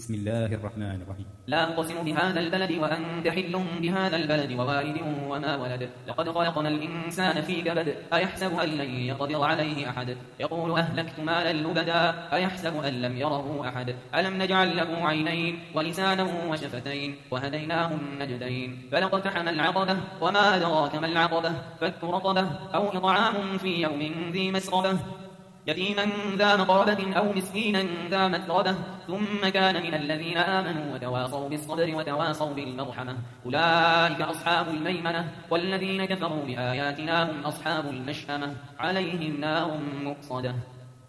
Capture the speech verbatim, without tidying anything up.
بسم الله الرحمن الرحيم. لا أقسم بهذا البلد وأنت حل بهذا البلد ووالد وما ولد لقد خلقنا الإنسان في كبد أيحسب أن لن يقدر عليه أحد يقول أهلكت مالا لبدا أيحسب أن لم يره أحد ألم نجعل له عينين ولسانا وشفتين وهديناه النجدين فلاقتحم العقبة وما أدراك ما العقبة فك رقبة أو إطعام في يوم ذي مسغبة يتيما ذا مقربة أو مسكينا ذا متربة ثم كان من الذين آمنوا وتواصوا بالصبر وتواصوا بالمرحمة أولئك أصحاب الميمنة والذين كفروا بآياتنا هم أصحاب المشأمة عليهم نار مؤصدة.